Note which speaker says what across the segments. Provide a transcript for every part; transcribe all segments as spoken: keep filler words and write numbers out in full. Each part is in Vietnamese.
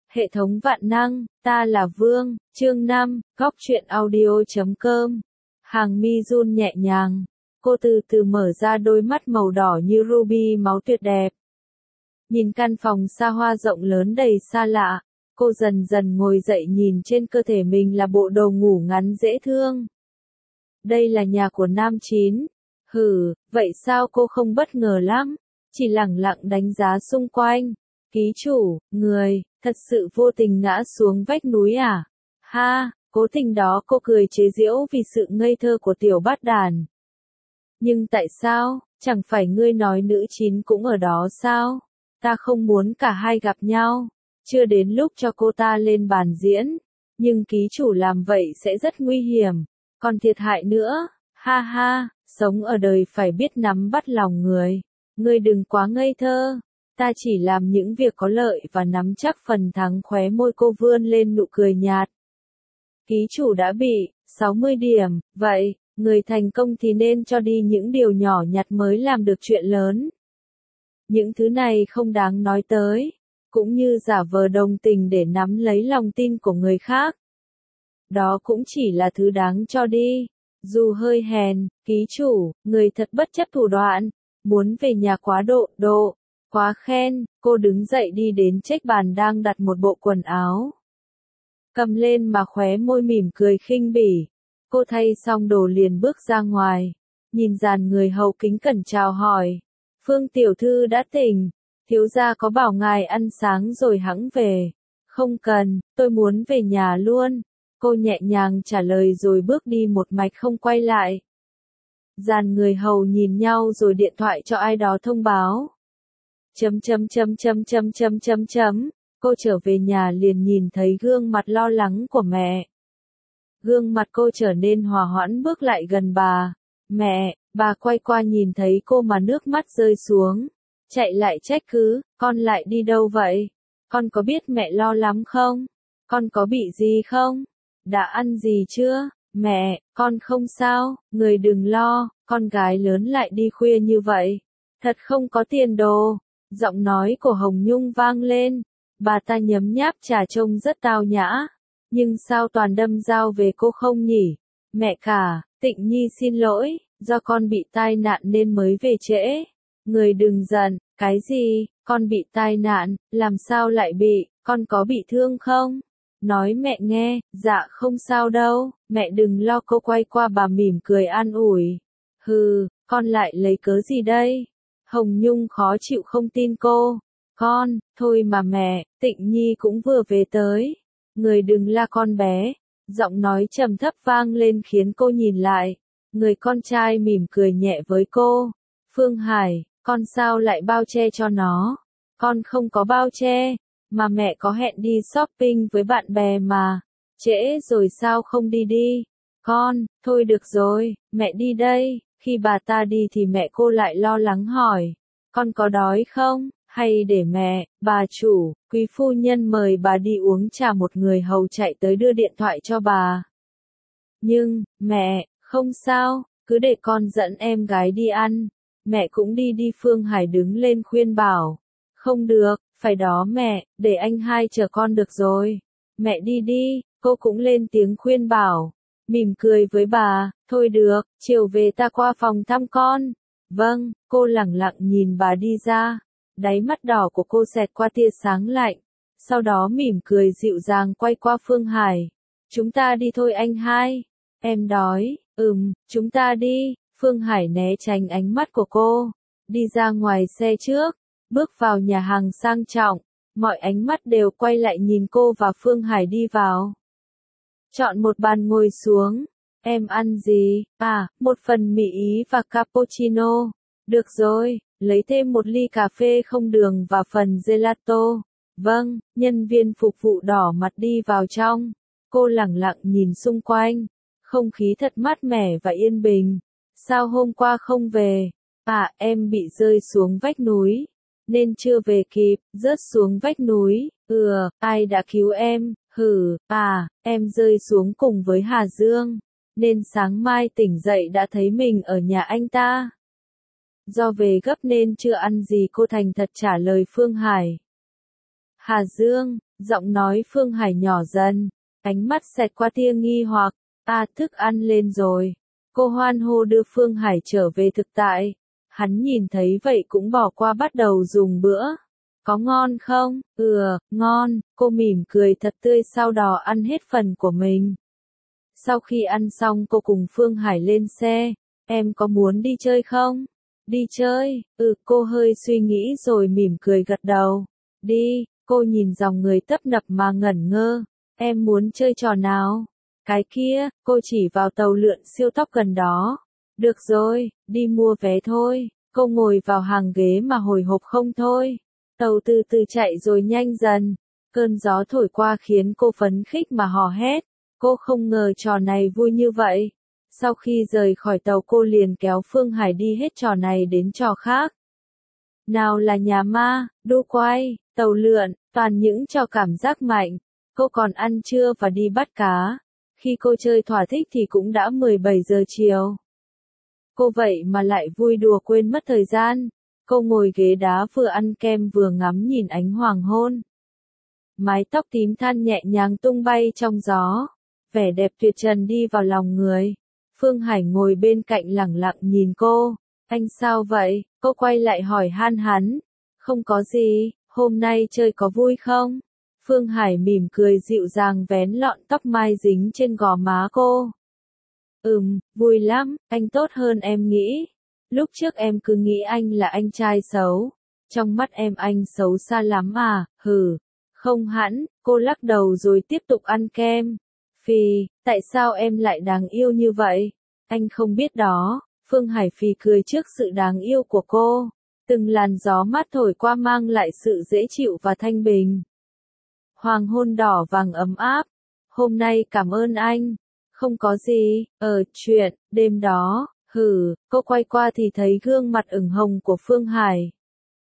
Speaker 1: Hệ thống vạn năng, ta là Vương, chương năm, góc truyện audio chấm com. Hàng mi run nhẹ nhàng, cô từ từ mở ra đôi mắt màu đỏ như ruby máu tuyệt đẹp. Nhìn căn phòng xa hoa rộng lớn đầy xa lạ, cô dần dần ngồi dậy nhìn trên cơ thể mình là bộ đồ ngủ ngắn dễ thương. Đây là nhà của Nam Chín. Hừ, vậy sao cô không bất ngờ lắm, chỉ lẳng lặng đánh giá xung quanh. Ký chủ, người, thật sự vô tình ngã xuống vách núi à? Ha, cố tình đó cô cười chế giễu vì sự ngây thơ của tiểu bát đàn. Nhưng tại sao, chẳng phải ngươi nói nữ chín cũng ở đó sao? Ta không muốn cả hai gặp nhau, chưa đến lúc cho cô ta lên bàn diễn. Nhưng ký chủ làm vậy sẽ rất nguy hiểm, còn thiệt hại nữa, ha ha, sống ở đời phải biết nắm bắt lòng người. Ngươi đừng quá ngây thơ. Ta chỉ làm những việc có lợi và nắm chắc phần thắng. Khóe môi cô vươn lên nụ cười nhạt. Ký chủ đã bị sáu mươi điểm, vậy, người thành công thì nên cho đi những điều nhỏ nhặt mới làm được chuyện lớn. Những thứ này không đáng nói tới, cũng như giả vờ đồng tình để nắm lấy lòng tin của người khác. Đó cũng chỉ là thứ đáng cho đi. Dù hơi hèn, ký chủ, người thật bất chấp thủ đoạn, muốn về nhà quá độ, độ. Quá khen, cô đứng dậy đi đến chiếc bàn đang đặt một bộ quần áo. Cầm lên mà khóe môi mỉm cười khinh bỉ. Cô thay xong đồ liền bước ra ngoài. Nhìn dàn người hầu kính cẩn chào hỏi. Phương tiểu thư đã tỉnh. Thiếu gia có bảo ngài ăn sáng rồi hẵng về. Không cần, tôi muốn về nhà luôn. Cô nhẹ nhàng trả lời rồi bước đi một mạch không quay lại. Dàn người hầu nhìn nhau rồi điện thoại cho ai đó thông báo. Chấm chấm chấm chấm chấm chấm chấm chấm, cô trở về nhà liền nhìn thấy gương mặt lo lắng của mẹ. Gương mặt cô trở nên hòa hoãn bước lại gần bà. Mẹ, bà quay qua nhìn thấy cô mà nước mắt rơi xuống. Chạy lại trách cứ, con lại đi đâu vậy? Con có biết mẹ lo lắm không? Con có bị gì không? Đã ăn gì chưa? Mẹ, con không sao, người đừng lo, con gái lớn lại đi khuya như vậy. Thật không có tiền đồ. Giọng nói của Hồng Nhung vang lên, bà ta nhấm nháp trà trông rất tao nhã, nhưng sao toàn đâm dao về cô không nhỉ? Mẹ cả, Tịnh Nhi xin lỗi, do con bị tai nạn nên mới về trễ. Người đừng giận, cái gì, con bị tai nạn, làm sao lại bị, con có bị thương không? Nói mẹ nghe, dạ không sao đâu, mẹ đừng lo. Cô quay qua bà mỉm cười an ủi. Hừ, con lại lấy cớ gì đây? Hồng Nhung khó chịu không tin cô. Con, thôi mà mẹ, Tịnh Nhi cũng vừa về tới. Người đừng la con bé. Giọng nói trầm thấp vang lên khiến cô nhìn lại. Người con trai mỉm cười nhẹ với cô. Phương Hải, con sao lại bao che cho nó? Con không có bao che, mà mẹ có hẹn đi shopping với bạn bè mà. Trễ rồi sao không đi đi? Con, thôi được rồi, mẹ đi đây. Khi bà ta đi thì mẹ cô lại lo lắng hỏi. Con có đói không? Hay để mẹ, bà chủ, quý phu nhân mời bà đi uống trà. Một người hầu chạy tới đưa điện thoại cho bà. Nhưng, mẹ, không sao, cứ để con dẫn em gái đi ăn. Mẹ cũng đi đi. Phương Hải đứng lên khuyên bảo. Không được, phải đó mẹ, để anh hai chờ con được rồi. Mẹ đi đi, cô cũng lên tiếng khuyên bảo. Mỉm cười với bà, thôi được, chiều về ta qua phòng thăm con. Vâng, cô lẳng lặng nhìn bà đi ra. Đáy mắt đỏ của cô xẹt qua tia sáng lạnh. Sau đó mỉm cười dịu dàng quay qua Phương Hải. Chúng ta đi thôi anh hai. Em đói, ừm, chúng ta đi. Phương Hải né tránh ánh mắt của cô. Đi ra ngoài xe trước, bước vào nhà hàng sang trọng. Mọi ánh mắt đều quay lại nhìn cô và Phương Hải đi vào. Chọn một bàn ngồi xuống. Em ăn gì? À, một phần mì Ý và cappuccino. Được rồi, lấy thêm một ly cà phê không đường và phần gelato. Vâng, nhân viên phục vụ đỏ mặt đi vào trong. Cô lẳng lặng nhìn xung quanh. Không khí thật mát mẻ và yên bình. Sao hôm qua không về? À, em bị rơi xuống vách núi, nên chưa về kịp. Rớt xuống vách núi? Ừ, ai đã cứu em? Hừ, à, em rơi xuống cùng với Hà Dương, nên sáng mai tỉnh dậy đã thấy mình ở nhà anh ta. Do về gấp nên chưa ăn gì. Cô thành thật trả lời Phương Hải. Hà Dương, Giọng nói Phương Hải nhỏ dần, ánh mắt xẹt qua tia nghi hoặc, à thức ăn lên rồi. Cô hoan hô đưa Phương Hải trở về thực tại. Hắn nhìn thấy vậy cũng bỏ qua bắt đầu dùng bữa. Có ngon không? Ừ, ngon, cô mỉm cười thật tươi sau đó ăn hết phần của mình. Sau khi ăn xong cô cùng Phương Hải lên xe, em có muốn đi chơi không? Đi chơi, ừ cô hơi suy nghĩ rồi mỉm cười gật đầu. Đi, cô nhìn dòng người tấp nập mà ngẩn ngơ, em muốn chơi trò nào? Cái kia, cô chỉ vào tàu lượn siêu tốc gần đó. Được rồi, đi mua vé thôi, cô ngồi vào hàng ghế mà hồi hộp không thôi. Tàu từ từ chạy rồi nhanh dần, cơn gió thổi qua khiến cô phấn khích mà hò hét. Cô không ngờ trò này vui như vậy. Sau khi rời khỏi tàu cô liền kéo Phương Hải đi hết trò này đến trò khác. Nào là nhà ma, đu quay, tàu lượn, toàn những trò cảm giác mạnh. Cô còn ăn trưa và đi bắt cá. Khi cô chơi thỏa thích thì cũng đã mười bảy giờ chiều. Cô vậy mà lại vui đùa quên mất thời gian. Cô ngồi ghế đá vừa ăn kem vừa ngắm nhìn ánh hoàng hôn. Mái tóc tím than nhẹ nhàng tung bay trong gió. Vẻ đẹp tuyệt trần đi vào lòng người. Phương Hải ngồi bên cạnh lẳng lặng nhìn cô. Anh sao vậy? Cô quay lại hỏi han hắn. Không có gì, hôm nay chơi có vui không? Phương Hải mỉm cười dịu dàng vén lọn tóc mai dính trên gò má cô. Ừm, vui lắm, anh tốt hơn em nghĩ. Lúc trước em cứ nghĩ anh là anh trai xấu. Trong mắt em anh xấu xa lắm à, hừ. Không hẳn, cô lắc đầu rồi tiếp tục ăn kem. Phì, tại sao em lại đáng yêu như vậy? Anh không biết đó. Phương Hải phì cười trước sự đáng yêu của cô. Từng làn gió mát thổi qua mang lại sự dễ chịu và thanh bình. Hoàng hôn đỏ vàng ấm áp. Hôm nay cảm ơn anh. Không có gì, ờ, chuyện, đêm đó, hừ, cô quay qua thì thấy gương mặt ửng hồng của Phương Hải.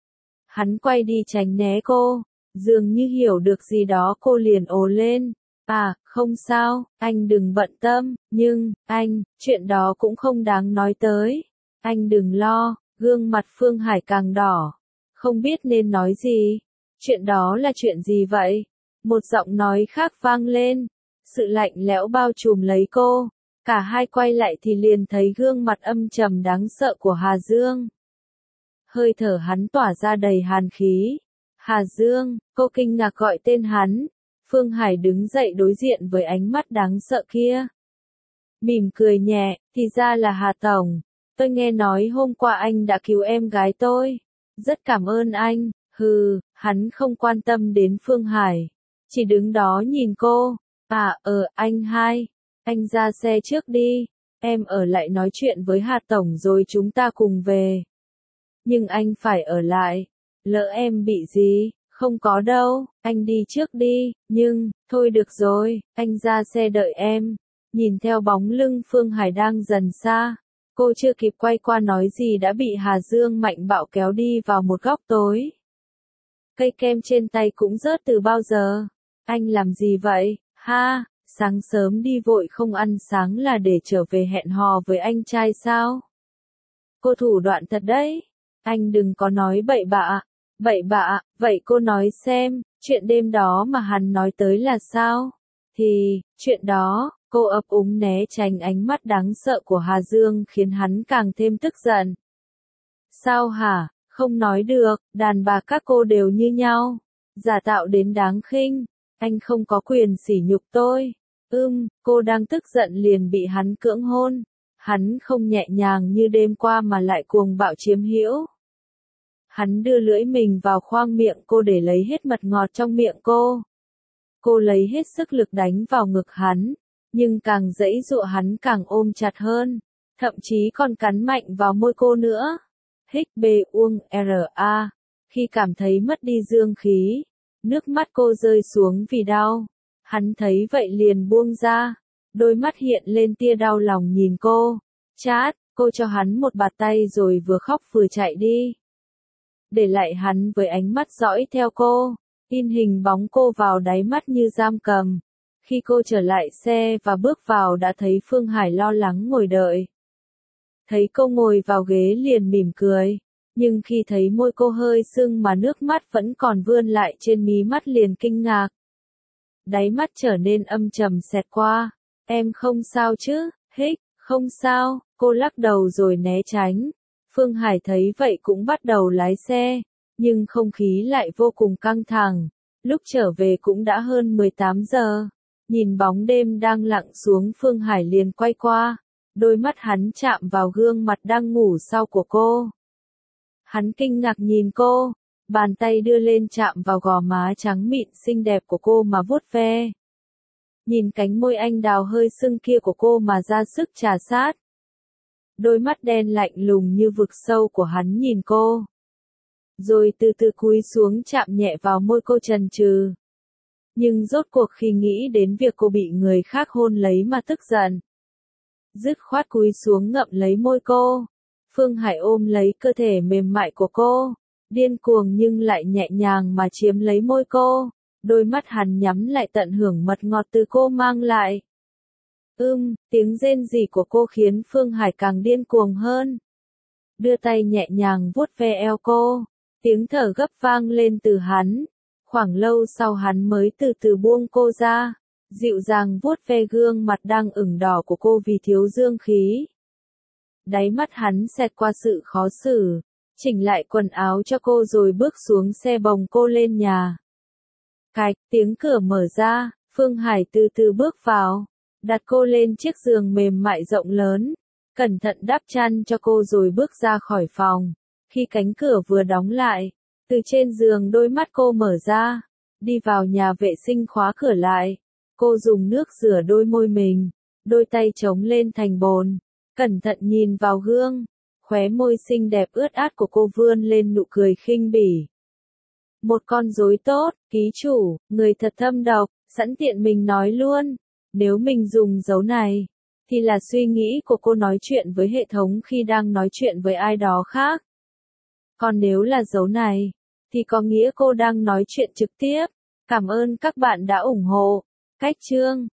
Speaker 1: Hắn quay đi tránh né cô, dường như hiểu được gì đó cô liền ồ lên. À, không sao, anh đừng bận tâm, nhưng, anh, chuyện đó cũng không đáng nói tới. Anh đừng lo, gương mặt Phương Hải càng đỏ. Không biết nên nói gì. Chuyện đó là chuyện gì vậy? Một giọng nói khác vang lên. Sự lạnh lẽo bao trùm lấy cô. Cả hai quay lại thì liền thấy gương mặt âm trầm đáng sợ của Hà Dương. Hơi thở hắn tỏa ra đầy hàn khí. Hà Dương, cô kinh ngạc gọi tên hắn. Phương Hải đứng dậy đối diện với ánh mắt đáng sợ kia. Mỉm cười nhẹ, thì ra là Hà Tổng. Tôi nghe nói hôm qua anh đã cứu em gái tôi. Rất cảm ơn anh. Hừ, hắn không quan tâm đến Phương Hải. Chỉ đứng đó nhìn cô. À, ờ, anh hai. Anh ra xe trước đi. Em ở lại nói chuyện với Hà Tổng rồi chúng ta cùng về. Nhưng anh phải ở lại. Lỡ em bị gì? Không có đâu, anh đi trước đi, nhưng, thôi được rồi, anh ra xe đợi em. Nhìn theo bóng lưng Phương Hải đang dần xa, cô chưa kịp quay qua nói gì đã bị Hà Dương mạnh bạo kéo đi vào một góc tối. Cây kem trên tay cũng rớt từ bao giờ? Anh làm gì vậy? Ha, sáng sớm đi vội không ăn sáng là để trở về hẹn hò với anh trai sao? Cô thủ đoạn thật đấy. Anh đừng có nói bậy bạ. Bậy bạ, vậy cô nói xem, chuyện đêm đó mà hắn nói tới là sao? Thì, chuyện đó, cô ấp úng né tránh ánh mắt đáng sợ của Hà Dương khiến hắn càng thêm tức giận. Sao hả? Không nói được, đàn bà các cô đều như nhau. Giả tạo đến đáng khinh. Anh không có quyền sỉ nhục tôi. Ưm, cô đang tức giận liền bị hắn cưỡng hôn. Hắn không nhẹ nhàng như đêm qua mà lại cuồng bạo chiếm hữu. Hắn đưa lưỡi mình vào khoang miệng cô để lấy hết mật ngọt trong miệng cô. Cô lấy hết sức lực đánh vào ngực hắn, nhưng càng giãy giụa hắn càng ôm chặt hơn, thậm chí còn cắn mạnh vào môi cô nữa. Hích bê uông ra, khi cảm thấy mất đi dương khí, nước mắt cô rơi xuống vì đau. Hắn thấy vậy liền buông ra, đôi mắt hiện lên tia đau lòng nhìn cô. Chát, cô cho hắn một bạt tay rồi vừa khóc vừa chạy đi. Để lại hắn với ánh mắt dõi theo cô, in hình bóng cô vào đáy mắt như giam cầm. Khi cô trở lại xe và bước vào đã thấy Phương Hải lo lắng ngồi đợi. Thấy cô ngồi vào ghế liền mỉm cười, nhưng khi thấy môi cô hơi sưng mà nước mắt vẫn còn vươn lại trên mí mắt liền kinh ngạc. Đáy mắt trở nên âm trầm xẹt qua. Em không sao chứ? Hích, không sao, cô lắc đầu rồi né tránh. Phương Hải thấy vậy cũng bắt đầu lái xe, nhưng không khí lại vô cùng căng thẳng. Lúc trở về cũng đã hơn mười tám giờ. Nhìn bóng đêm đang lặng xuống, Phương Hải liền quay qua. Đôi mắt hắn chạm vào gương mặt đang ngủ sau của cô. Hắn kinh ngạc nhìn cô, bàn tay đưa lên chạm vào gò má trắng mịn xinh đẹp của cô mà vuốt ve. Nhìn cánh môi anh đào hơi sưng kia của cô mà ra sức trà sát. Đôi mắt đen lạnh lùng như vực sâu của hắn nhìn cô. Rồi từ từ cúi xuống chạm nhẹ vào môi cô chần chừ. Nhưng rốt cuộc khi nghĩ đến việc cô bị người khác hôn lấy mà tức giận. Dứt khoát cúi xuống ngậm lấy môi cô. Phương Hải ôm lấy cơ thể mềm mại của cô. Điên cuồng nhưng lại nhẹ nhàng mà chiếm lấy môi cô. Đôi mắt hắn nhắm lại tận hưởng mật ngọt từ cô mang lại. Ưm, tiếng rên rỉ của cô khiến Phương Hải càng điên cuồng hơn. Đưa tay nhẹ nhàng vuốt ve eo cô. Tiếng thở gấp vang lên từ hắn. Khoảng lâu sau hắn mới từ từ buông cô ra. Dịu dàng vuốt ve gương mặt đang ửng đỏ của cô vì thiếu dương khí. Đáy mắt hắn xẹt qua sự khó xử. Chỉnh lại quần áo cho cô rồi bước xuống xe bồng cô lên nhà. Cạch, tiếng cửa mở ra, Phương Hải từ từ bước vào. Đặt cô lên chiếc giường mềm mại rộng lớn. Cẩn thận đắp chăn cho cô rồi bước ra khỏi phòng. Khi cánh cửa vừa đóng lại, từ trên giường đôi mắt cô mở ra. Đi vào nhà vệ sinh khóa cửa lại. Cô dùng nước rửa đôi môi mình. Đôi tay chống lên thành bồn. Cẩn thận nhìn vào gương. Khóe môi xinh đẹp ướt át của cô vươn lên nụ cười khinh bỉ. Một con rối tốt, ký chủ, người thật thâm độc, sẵn tiện mình nói luôn. Nếu mình dùng dấu này, thì là suy nghĩ của cô nói chuyện với hệ thống khi đang nói chuyện với ai đó khác. Còn nếu là dấu này, thì có nghĩa cô đang nói chuyện trực tiếp. Cảm ơn các bạn đã ủng hộ. Cách chương